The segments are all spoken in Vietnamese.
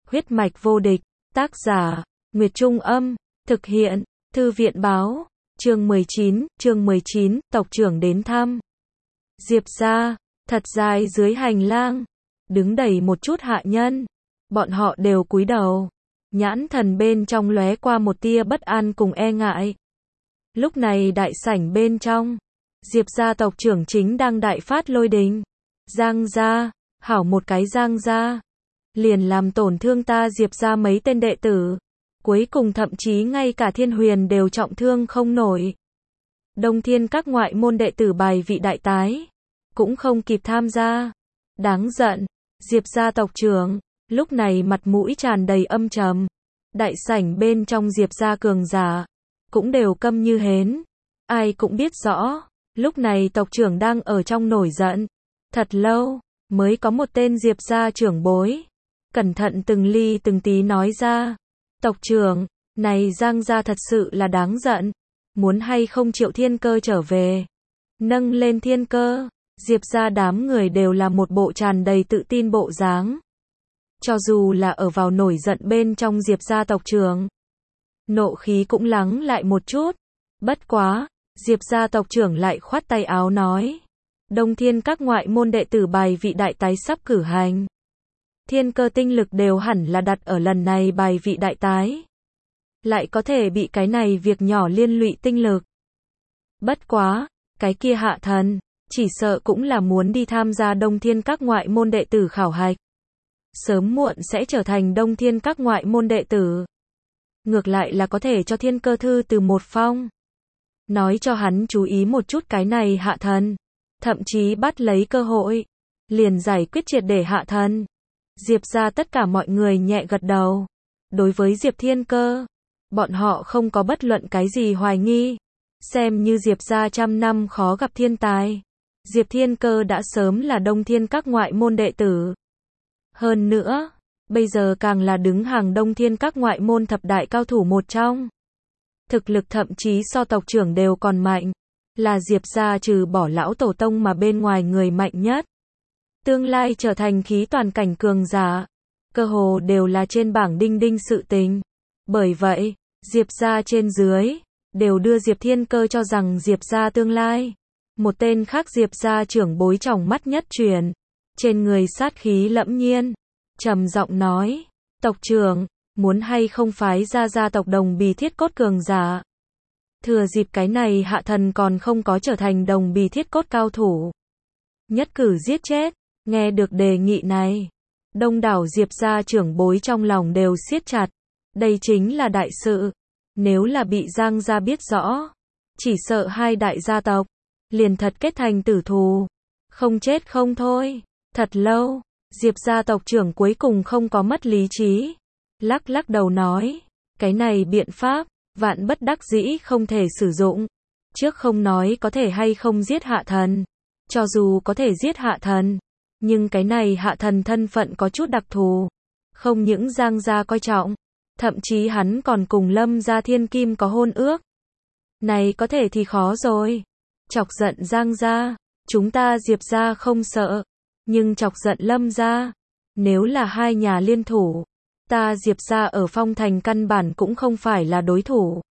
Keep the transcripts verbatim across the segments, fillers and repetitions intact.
Huyết mạch vô địch, tác giả, Nguyệt Trung Âm, thực hiện, Thư viện Báo, chương mười chín, chương mười chín, tộc trưởng đến thăm. Diệp gia, thật dài dưới hành lang, đứng đầy một chút hạ nhân, bọn họ đều cúi đầu, nhãn thần bên trong lóe qua một tia bất an cùng e ngại. Lúc này đại sảnh bên trong, Diệp gia tộc trưởng chính đang đại phát lôi đình. Giang gia, hảo một cái Giang gia, liền làm tổn thương ta Diệp gia mấy tên đệ tử, cuối cùng thậm chí ngay cả Thiên Huyền đều trọng thương không nổi. Đông Thiên các ngoại môn đệ tử bài vị đại tái, cũng không kịp tham gia. Đáng giận, Diệp gia tộc trưởng, lúc này mặt mũi tràn đầy âm trầm. Đại sảnh bên trong Diệp gia cường giả, cũng đều câm như hến. Ai cũng biết rõ, lúc này tộc trưởng đang ở trong nổi giận. Thật lâu, mới có một tên Diệp gia trưởng bối, cẩn thận từng ly từng tí nói ra. Tộc trưởng, này Giang gia thật sự là đáng giận, muốn hay không triệu Thiên Cơ trở về. Nâng lên Thiên Cơ, Diệp gia đám người đều là một bộ tràn đầy tự tin bộ dáng. Cho dù là ở vào nổi giận bên trong Diệp gia tộc trưởng, nộ khí cũng lắng lại một chút. Bất quá, Diệp gia tộc trưởng lại khoát tay áo nói. Đông Thiên các ngoại môn đệ tử bài vị đại tái sắp cử hành. Thiên Cơ tinh lực đều hẳn là đặt ở lần này bài vị đại tái. Lại có thể bị cái này việc nhỏ liên lụy tinh lực. Bất quá, cái kia hạ thần, chỉ sợ cũng là muốn đi tham gia Đông Thiên các ngoại môn đệ tử khảo hạch. Sớm muộn sẽ trở thành Đông Thiên các ngoại môn đệ tử. Ngược lại là có thể cho Thiên Cơ thư từ một phong. Nói cho hắn chú ý một chút cái này hạ thần. Thậm chí bắt lấy cơ hội, liền giải quyết triệt để hạ thần. Diệp gia tất cả mọi người nhẹ gật đầu. Đối với Diệp Thiên Cơ, bọn họ không có bất luận cái gì hoài nghi. Xem như Diệp gia trăm năm khó gặp thiên tài. Diệp Thiên Cơ đã sớm là Đông Thiên các ngoại môn đệ tử. Hơn nữa, bây giờ càng là đứng hàng Đông Thiên các ngoại môn thập đại cao thủ một trong. Thực lực thậm chí so tộc trưởng đều còn mạnh. Là Diệp gia trừ bỏ lão tổ tông mà bên ngoài người mạnh nhất. Tương lai trở thành khí toàn cảnh cường giả, cơ hồ đều là trên bảng đinh đinh sự tình. Bởi vậy, Diệp gia trên dưới, đều đưa Diệp Thiên Cơ cho rằng Diệp gia tương lai. Một tên khác Diệp gia trưởng bối trọng mắt nhất truyền, trên người sát khí lẫm nhiên, trầm giọng nói, tộc trưởng, muốn hay không phái ra gia tộc đồng bì thiết cốt cường giả. Thừa dịp cái này hạ thần còn không có trở thành đồng bì thiết cốt cao thủ. Nhất cử giết chết, nghe được đề nghị này. Đông đảo Diệp gia trưởng bối trong lòng đều siết chặt. Đây chính là đại sự. Nếu là bị Giang gia biết rõ, chỉ sợ hai đại gia tộc, liền thật kết thành tử thù. Không chết không thôi. Thật lâu, Diệp gia tộc trưởng cuối cùng không có mất lý trí. Lắc lắc đầu nói, cái này biện pháp, vạn bất đắc dĩ không thể sử dụng. Trước không nói có thể hay không giết hạ thần. Cho dù có thể giết hạ thần, nhưng cái này hạ thần thân phận có chút đặc thù. Không những Giang gia coi trọng, thậm chí hắn còn cùng Lâm gia thiên kim có hôn ước. Này có thể thì khó rồi. Chọc giận Giang gia, chúng ta Diệp gia không sợ. Nhưng chọc giận Lâm gia, nếu là hai nhà liên thủ, ta Diệp gia ở Phong Thành căn bản cũng không phải là đối thủ.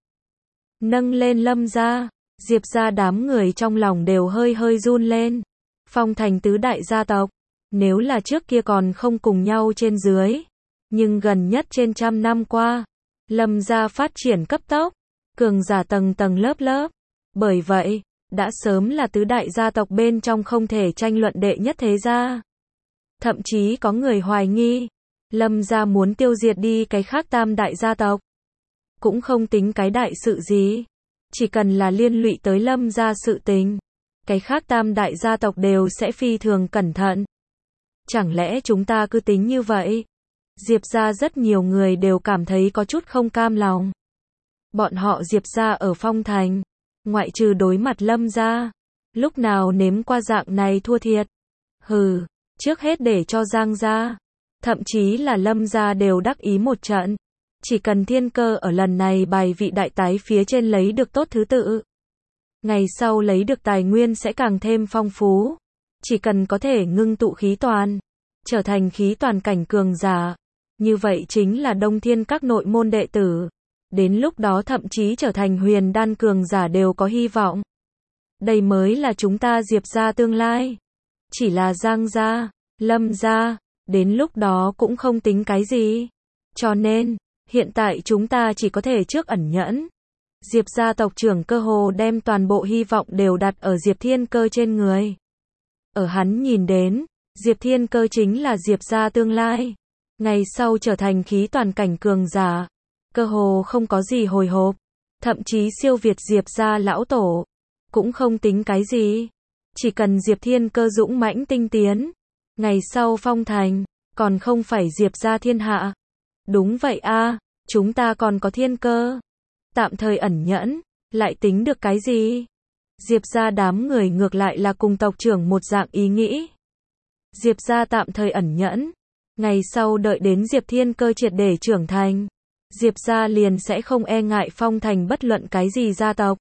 Nâng lên Lâm gia, Diệp gia đám người trong lòng đều hơi hơi run lên. Phong Thành tứ đại gia tộc, nếu là trước kia còn không cùng nhau trên dưới, nhưng gần nhất trên trăm năm qua, Lâm gia phát triển cấp tốc, cường giả tầng tầng lớp lớp. Bởi vậy, đã sớm là tứ đại gia tộc bên trong không thể tranh luận đệ nhất thế gia. Thậm chí có người hoài nghi, Lâm gia muốn tiêu diệt đi cái khác tam đại gia tộc. Cũng không tính cái đại sự gì. Chỉ cần là liên lụy tới Lâm gia sự tình, cái khác tam đại gia tộc đều sẽ phi thường cẩn thận. Chẳng lẽ chúng ta cứ tính như vậy? Diệp gia rất nhiều người đều cảm thấy có chút không cam lòng. Bọn họ Diệp gia ở Phong Thành, ngoại trừ đối mặt Lâm gia, lúc nào nếm qua dạng này thua thiệt. Hừ, trước hết để cho Giang gia, thậm chí là Lâm gia đều đắc ý một trận. Chỉ cần Thiên Cơ ở lần này bài vị đại tái phía trên lấy được tốt thứ tự, ngày sau lấy được tài nguyên sẽ càng thêm phong phú. Chỉ cần có thể ngưng tụ khí toàn, trở thành khí toàn cảnh cường giả, như vậy chính là Đông Thiên Các nội môn đệ tử. Đến lúc đó thậm chí trở thành huyền đan cường giả đều có hy vọng. Đây mới là chúng ta Diệp gia tương lai. Chỉ là Giang gia, Lâm gia, đến lúc đó cũng không tính cái gì. Cho nên, hiện tại chúng ta chỉ có thể trước ẩn nhẫn. Diệp gia tộc trưởng cơ hồ đem toàn bộ hy vọng đều đặt ở Diệp Thiên Cơ trên người. Ở hắn nhìn đến, Diệp Thiên Cơ chính là Diệp gia tương lai. Ngày sau trở thành khí toàn cảnh cường giả. Cơ hồ không có gì hồi hộp. Thậm chí siêu việt Diệp gia lão tổ. Cũng không tính cái gì. Chỉ cần Diệp Thiên Cơ dũng mãnh tinh tiến. Ngày sau phong thành, còn không phải Diệp gia thiên hạ. Đúng vậy a, chúng ta còn có Thiên Cơ. Tạm thời ẩn nhẫn, lại tính được cái gì? Diệp gia đám người ngược lại là cùng tộc trưởng một dạng ý nghĩ. Diệp gia tạm thời ẩn nhẫn. Ngày sau đợi đến Diệp Thiên Cơ triệt để trưởng thành. Diệp gia liền sẽ không e ngại phong thành bất luận cái gì gia tộc.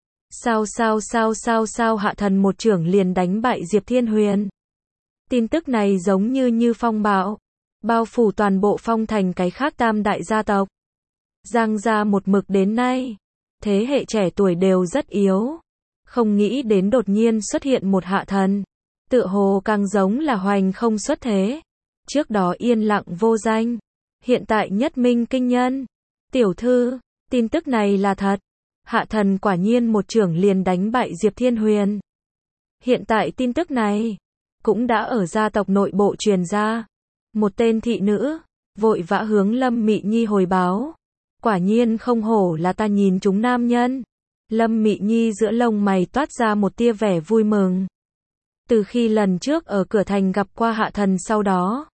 Sao sao sao sao sao hạ thần một trưởng liền đánh bại Diệp Thiên Huyền. Tin tức này giống như như phong bạo. Bao phủ toàn bộ phong thành cái khác tam đại gia tộc. Giang gia một mực đến nay. Thế hệ trẻ tuổi đều rất yếu. Không nghĩ đến đột nhiên xuất hiện một hạ thần. Tựa hồ càng giống là hoành không xuất thế. Trước đó yên lặng vô danh. Hiện tại nhất minh kinh nhân. Tiểu thư, tin tức này là thật. Hạ thần quả nhiên một trưởng liền đánh bại Diệp Thiên Huyền. Hiện tại tin tức này cũng đã ở gia tộc nội bộ truyền ra. Một tên thị nữ vội vã hướng Lâm Mị Nhi hồi báo. Quả nhiên không hổ là ta nhìn chúng nam nhân. Lâm Mị Nhi giữa lông mày toát ra một tia vẻ vui mừng. Từ khi lần trước ở cửa thành gặp qua hạ thần sau đó,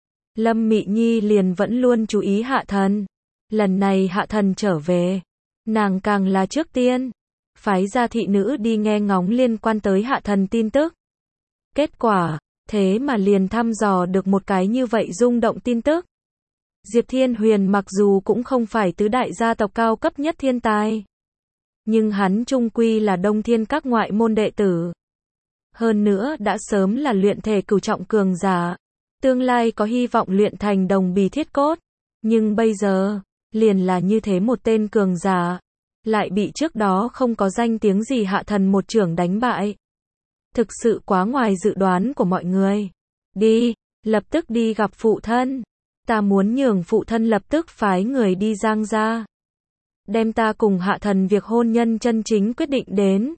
Lâm Mị Nhi liền vẫn luôn chú ý hạ thần. Lần này hạ thần trở về, nàng càng là trước tiên phái ra thị nữ đi nghe ngóng liên quan tới hạ thần tin tức. Kết quả, thế mà liền thăm dò được một cái như vậy rung động tin tức. Diệp Thiên Huyền mặc dù cũng không phải tứ đại gia tộc cao cấp nhất thiên tài, nhưng hắn chung quy là Đông Thiên Các ngoại môn đệ tử. Hơn nữa đã sớm là luyện thể cửu trọng cường giả. Tương lai có hy vọng luyện thành đồng bì thiết cốt. Nhưng bây giờ, liền là như thế một tên cường giả. Lại bị trước đó không có danh tiếng gì hạ thần một trưởng đánh bại. Thực sự quá ngoài dự đoán của mọi người. Đi, lập tức đi gặp phụ thân. Ta muốn nhường phụ thân lập tức phái người đi Giang gia. Đem ta cùng hạ thần việc hôn nhân chân chính quyết định đến.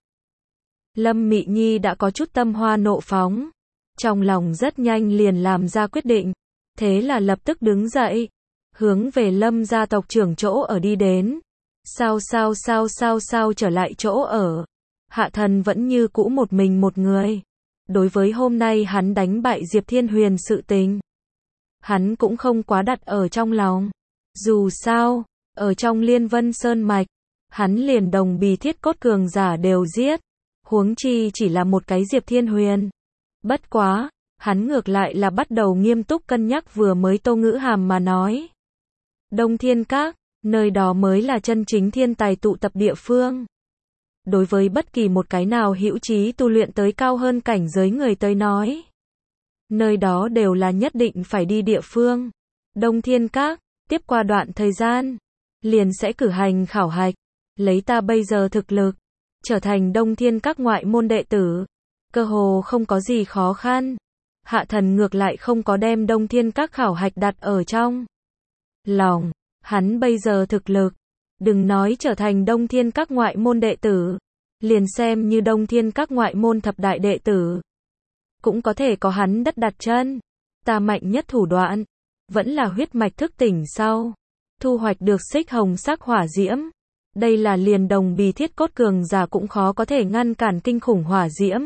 Lâm Mị Nhi đã có chút tâm hoa nộ phóng. Trong lòng rất nhanh liền làm ra quyết định. Thế là lập tức đứng dậy. Hướng về Lâm gia tộc trưởng chỗ ở đi đến. Sao sao sao sao sao trở lại chỗ ở. Hạ thần vẫn như cũ một mình một người. Đối với hôm nay hắn đánh bại Diệp Thiên Huyền sự tình, hắn cũng không quá đặt ở trong lòng. Dù sao, ở trong Liên Vân Sơn Mạch, hắn liền đồng bì thiết cốt cường giả đều giết. Huống chi chỉ là một cái Diệp Thiên Huyền. Bất quá, hắn ngược lại là bắt đầu nghiêm túc cân nhắc vừa mới Tô Ngữ Hàm mà nói. Đông Thiên Các, nơi đó mới là chân chính thiên tài tụ tập địa phương. Đối với bất kỳ một cái nào hữu chí tu luyện tới cao hơn cảnh giới người tới nói, nơi đó đều là nhất định phải đi địa phương. Đông Thiên Các, tiếp qua đoạn thời gian, liền sẽ cử hành khảo hạch. Lấy ta bây giờ thực lực, trở thành Đông Thiên Các ngoại môn đệ tử, cơ hồ không có gì khó khăn. Hạ thần ngược lại không có đem Đông Thiên Các khảo hạch đặt ở trong lòng. Hắn bây giờ thực lực, đừng nói trở thành Đông Thiên Các ngoại môn đệ tử, liền xem như Đông Thiên Các ngoại môn thập đại đệ tử, cũng có thể có hắn đất đặt chân. Ta mạnh nhất thủ đoạn, vẫn là huyết mạch thức tỉnh sau, thu hoạch được xích hồng sắc hỏa diễm. Đây là liền đồng bì thiết cốt cường giả cũng khó có thể ngăn cản kinh khủng hỏa diễm.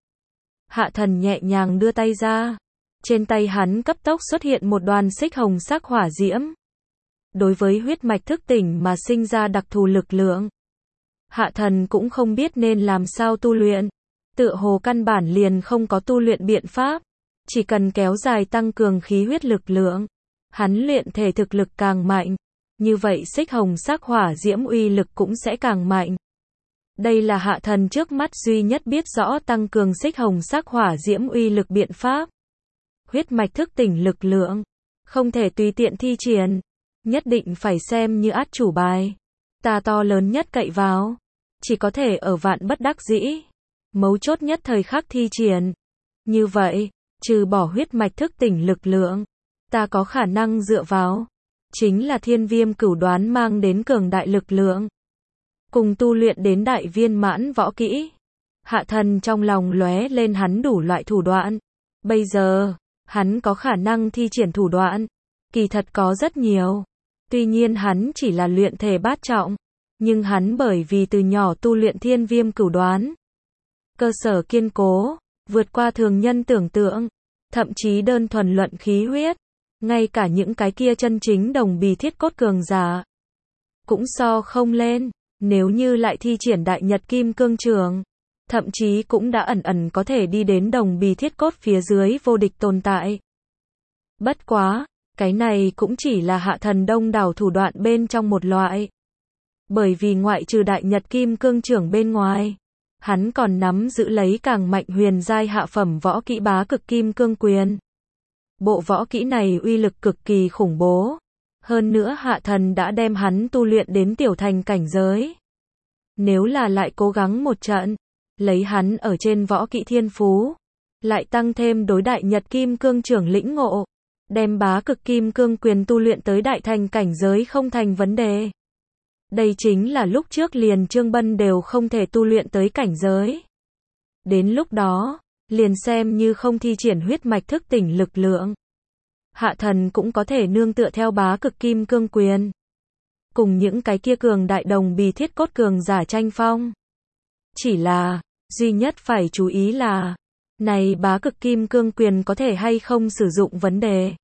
Hạ thần nhẹ nhàng đưa tay ra. Trên tay hắn cấp tốc xuất hiện một đoàn xích hồng sắc hỏa diễm. Đối với huyết mạch thức tỉnh mà sinh ra đặc thù lực lượng, hạ thần cũng không biết nên làm sao tu luyện. Tựa hồ căn bản liền không có tu luyện biện pháp. Chỉ cần kéo dài tăng cường khí huyết lực lượng, hắn luyện thể thực lực càng mạnh, như vậy xích hồng sắc hỏa diễm uy lực cũng sẽ càng mạnh. Đây là hạ thần trước mắt duy nhất biết rõ tăng cường xích hồng sắc hỏa diễm uy lực biện pháp. Huyết mạch thức tỉnh lực lượng, Không thể tùy tiện thi triển. Nhất định phải xem như át chủ bài. Ta to lớn nhất cậy vào. Chỉ có thể ở vạn bất đắc dĩ. Mấu chốt nhất thời khắc thi triển. Như vậy, trừ bỏ huyết mạch thức tỉnh lực lượng, ta có khả năng dựa vào. Chính là thiên viêm cửu đoán mang đến cường đại lực lượng. Cùng tu luyện đến đại viên mãn võ kỹ. Hạ thần trong lòng lóe lên hắn đủ loại thủ đoạn. Bây giờ, hắn có khả năng thi triển thủ đoạn. Kỳ thật có rất nhiều. Tuy nhiên hắn chỉ là luyện thể bát trọng. Nhưng hắn bởi vì từ nhỏ tu luyện thiên viêm cửu đoán. Cơ sở kiên cố, vượt qua thường nhân tưởng tượng. Thậm chí đơn thuần luận khí huyết. Ngay cả những cái kia chân chính đồng bì thiết cốt cường giả. Cũng so không lên. Nếu như lại thi triển đại nhật kim cương trường. Thậm chí cũng đã ẩn ẩn có thể đi đến đồng bì thiết cốt phía dưới vô địch tồn tại. Bất quá, cái này cũng chỉ là hạ thần đông đảo thủ đoạn bên trong một loại. Bởi vì ngoại trừ đại nhật kim cương trưởng bên ngoài, hắn còn nắm giữ lấy càng mạnh huyền giai hạ phẩm võ kỹ bá cực kim cương quyền. Bộ võ kỹ này uy lực cực kỳ khủng bố. Hơn nữa hạ thần đã đem hắn tu luyện đến tiểu thành cảnh giới. Nếu là lại cố gắng một trận, lấy hắn ở trên võ kỹ thiên phú, lại tăng thêm đối đại nhật kim cương trưởng lĩnh ngộ, đem bá cực kim cương quyền tu luyện tới đại thành cảnh giới không thành vấn đề. Đây chính là lúc trước liền Trương Bân đều không thể tu luyện tới cảnh giới. Đến lúc đó, liền xem như không thi triển huyết mạch thức tỉnh lực lượng. Hạ thần cũng có thể nương tựa theo bá cực kim cương quyền. Cùng những cái kia cường đại đồng bì thiết cốt cường giả tranh phong. Chỉ là, duy nhất phải chú ý là, này bá cực kim cương quyền có thể hay không sử dụng vấn đề.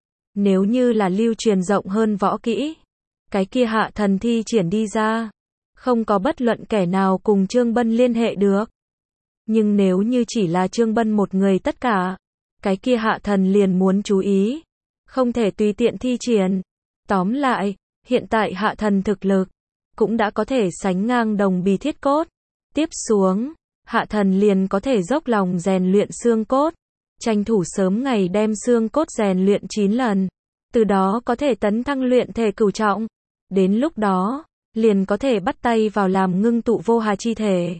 Nếu như là lưu truyền rộng hơn võ kỹ, cái kia hạ thần thi triển đi ra, không có bất luận kẻ nào cùng Trương Bân liên hệ được. Nhưng nếu như chỉ là Trương Bân một người tất cả, cái kia hạ thần liền muốn chú ý, không thể tùy tiện thi triển. Tóm lại, hiện tại hạ thần thực lực, cũng đã có thể sánh ngang đồng bì thiết cốt. Tiếp xuống, hạ thần liền có thể dốc lòng rèn luyện xương cốt, tranh thủ sớm ngày đem xương cốt rèn luyện chín lần, từ đó có thể tấn thăng luyện thể cửu trọng. Đến lúc đó, liền có thể bắt tay vào làm ngưng tụ vô hà chi thể.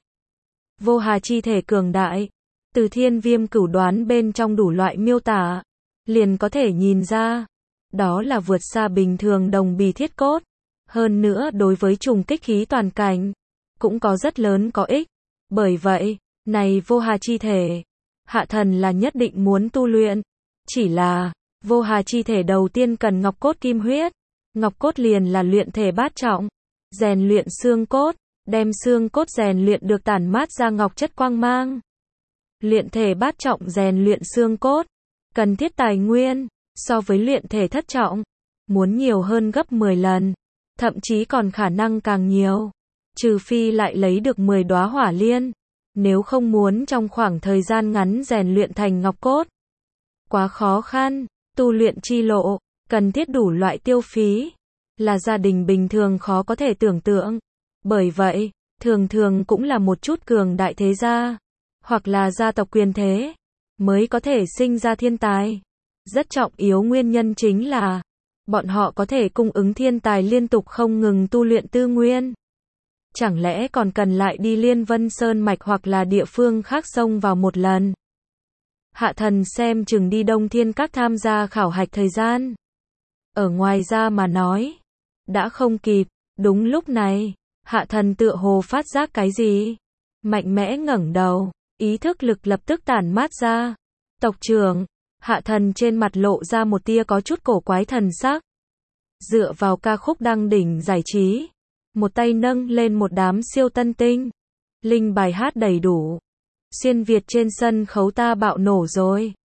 Vô hà chi thể cường đại, từ thiên viêm cửu đoán bên trong đủ loại miêu tả, liền có thể nhìn ra, đó là vượt xa bình thường đồng bì thiết cốt. Hơn nữa đối với trùng kích khí toàn cảnh, cũng có rất lớn có ích. Bởi vậy, này vô hà chi thể, hạ thần là nhất định muốn tu luyện. Chỉ là, vô hà chi thể đầu tiên cần ngọc cốt kim huyết. Ngọc cốt liền là luyện thể bát trọng. Rèn luyện xương cốt, đem xương cốt rèn luyện được tản mát ra ngọc chất quang mang. Luyện thể bát trọng rèn luyện xương cốt, cần thiết tài nguyên, so với luyện thể thất trọng, muốn nhiều hơn gấp mười lần. Thậm chí còn khả năng càng nhiều. Trừ phi lại lấy được mười đóa hỏa liên. Nếu không muốn trong khoảng thời gian ngắn rèn luyện thành ngọc cốt, quá khó khăn. Tu luyện chi lộ, cần thiết đủ loại tiêu phí, là gia đình bình thường khó có thể tưởng tượng. Bởi vậy, thường thường cũng là một chút cường đại thế gia, hoặc là gia tộc quyền thế, mới có thể sinh ra thiên tài. Rất trọng yếu nguyên nhân chính là, bọn họ có thể cung ứng thiên tài liên tục không ngừng tu luyện tư nguyên. Chẳng lẽ còn cần lại đi Liên Vân Sơn Mạch hoặc là địa phương khác xông vào một lần. Hạ thần xem chừng đi Đông Thiên Các tham gia khảo hạch thời gian. Ở ngoài ra mà nói, đã không kịp. Đúng lúc này, hạ thần tựa hồ phát giác cái gì. Mạnh mẽ ngẩng đầu, ý thức lực lập tức tản mát ra. Tộc trưởng, hạ thần trên mặt lộ ra một tia có chút cổ quái thần sắc. Dựa vào ca khúc đăng đỉnh giải trí, một tay nâng lên một đám siêu tân tinh. Linh bài hát đầy đủ. Xuyên Việt trên sân khấu ta bạo nổ rồi.